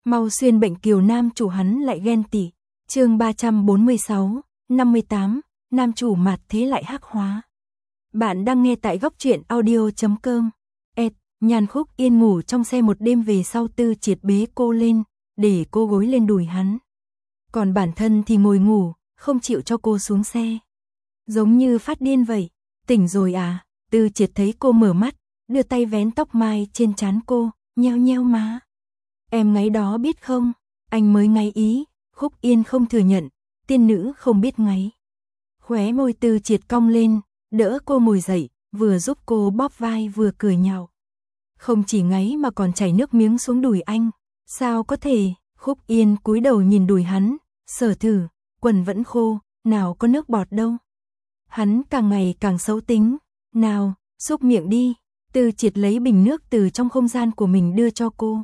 Mau xuyên bệnh kiều nam chủ hắn lại ghen tị. Chương 346, 58, nam chủ mạt thế lại hắc hóa. Bạn đang nghe tại góc truyện audio.com. Nhàn Khúc Yên ngủ trong xe một đêm về sau Tư Triệt bế cô lên, để cô gối lên đùi hắn. Còn bản thân thì ngồi ngủ, không chịu cho cô xuống xe. Giống như phát điên vậy. Tỉnh rồi à? Tư Triệt thấy cô mở mắt, đưa tay vén tóc mai trên trán cô, nheo nheo má. Em ngáy đó biết không? Anh mới ngáy ý. Khúc Yên không thừa nhận, tiên nữ không biết ngáy. Khóe môi Tư Triệt cong lên, đỡ cô ngồi dậy, vừa giúp cô bóp vai vừa cười nhạo. Không chỉ ngáy mà còn chảy nước miếng xuống đùi anh. Sao có thể? Khúc Yên cúi đầu nhìn đùi hắn, sờ thử, quần vẫn khô, nào có nước bọt đâu. Hắn càng ngày càng xấu tính. Nào, xúc miệng đi. Tư Triệt lấy bình nước từ trong không gian của mình đưa cho cô.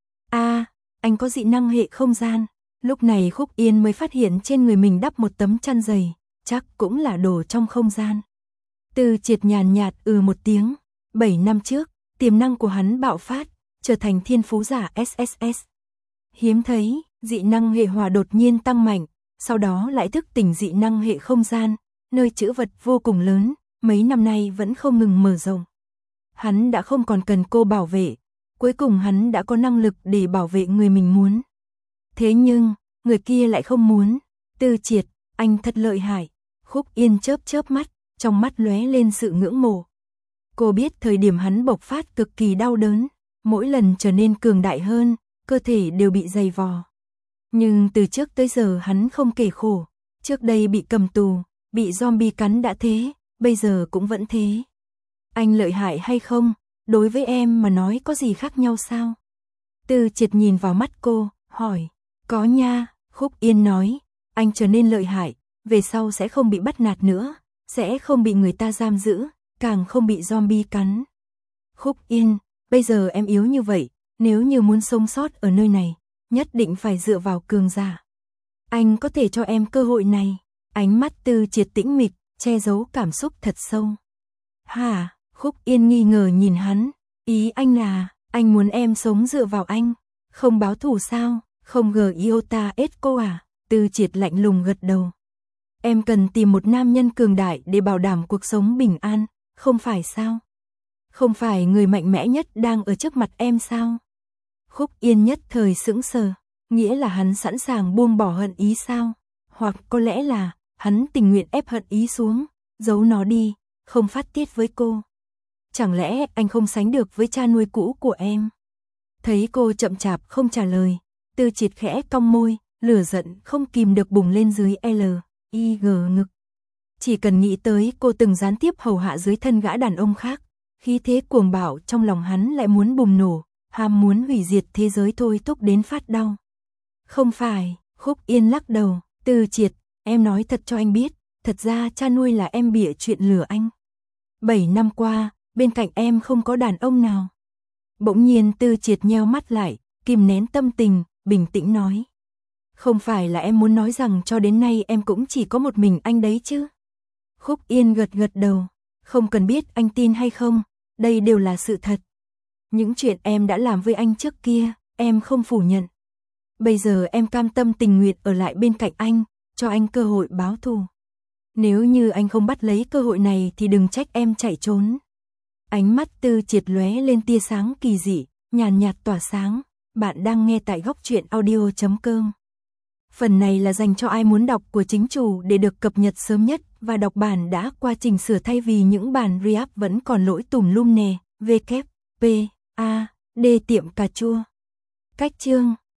Anh có dị năng hệ không gian. Lúc này Khúc Yên mới phát hiện trên người mình đắp một tấm chăn dày, chắc cũng là đồ trong không gian. Tư Triệt nhàn nhạt một tiếng. 7 năm trước, tiềm năng của hắn bạo phát, trở thành thiên phú giả SSS. Hiếm thấy, dị năng hệ hỏa đột nhiên tăng mạnh, sau đó lại thức tỉnh dị năng hệ không gian, nơi trữ vật vô cùng lớn, mấy năm nay vẫn không ngừng mở rộng. Hắn đã không còn cần cô bảo vệ, cuối cùng hắn đã có năng lực để bảo vệ người mình muốn. Thế nhưng, người kia lại không muốn. Tư Triệt, anh thật lợi hại. Khúc Yên chớp mắt, trong mắt lóe lên sự ngưỡng mộ. Cô biết thời điểm hắn bộc phát cực kỳ đau đớn, mỗi lần trở nên cường đại hơn, cơ thể đều bị dày vò. Nhưng từ trước tới giờ hắn không kể khổ, trước đây bị cầm tù, bị zombie cắn đã thế, bây giờ cũng vẫn thế. Anh lợi hại hay không, đối với em mà nói có gì khác nhau sao? Tư Triệt nhìn vào mắt cô, hỏi. Có nha, Khúc Yên nói, anh trở nên lợi hại, về sau sẽ không bị bắt nạt nữa, sẽ không bị người ta giam giữ, càng không bị zombie cắn. Khúc Yên, bây giờ em yếu như vậy, nếu như muốn sống sót ở nơi này, nhất định phải dựa vào cường giả. Anh có thể cho em cơ hội này. Ánh mắt Tư Triệt tĩnh mịch, che giấu cảm xúc thật sâu. Hả? Khúc Yên nghi ngờ nhìn hắn. Ý anh là, anh muốn em sống dựa vào anh, không báo thù sao? Không gờ iota ết cô à? Tư Triệt lạnh lùng gật đầu. Em cần tìm một nam nhân cường đại để bảo đảm cuộc sống bình an, không phải sao? Không phải người mạnh mẽ nhất đang ở trước mặt em sao? Khúc Yên nhất thời sững sờ, nghĩa là hắn sẵn sàng buông bỏ hận ý sao? Hoặc có lẽ là, hắn tình nguyện ép hận ý xuống, giấu nó đi, không phát tiết với cô. Chẳng lẽ anh không sánh được với cha nuôi cũ của em? Thấy cô chậm chạp không trả lời, Tư Triệt khẽ cong môi, lửa giận không kìm được bùng lên dưới L.I.G ngực. Chỉ cần nghĩ tới cô từng gián tiếp hầu hạ dưới thân gã đàn ông khác, khí thế cuồng bạo trong lòng hắn lại muốn bùng nổ, ham muốn hủy diệt thế giới thôi thúc đến phát đau. Không phải, Khúc Yên lắc đầu. Tư Triệt, em nói thật cho anh biết, thật ra cha nuôi là em bịa chuyện lừa anh. 7 năm qua, bên cạnh em không có đàn ông nào. Bỗng nhiên Tư Triệt nheo mắt lại, kìm nén tâm tình, bình tĩnh nói. Không phải là em muốn nói rằng cho đến nay em cũng chỉ có một mình anh đấy chứ? Khúc Yên gật đầu. Không cần biết anh tin hay không, đây đều là sự thật. Những chuyện em đã làm với anh trước kia, em không phủ nhận. Bây giờ em cam tâm tình nguyện ở lại bên cạnh anh, cho anh cơ hội báo thù. Nếu như anh không bắt lấy cơ hội này thì đừng trách em chạy trốn. Ánh mắt Tư Triệt lóe lên tia sáng kỳ dị, nhàn nhạt tỏa sáng. Bạn đang nghe tại góc truyện audio.com. Phần này là dành cho ai muốn đọc của chính chủ để được cập nhật sớm nhất và đọc bản đã qua chỉnh sửa thay vì những bản re-up vẫn còn lỗi tùm lum nè. WP, A, D tiệm cà chua. Cách chương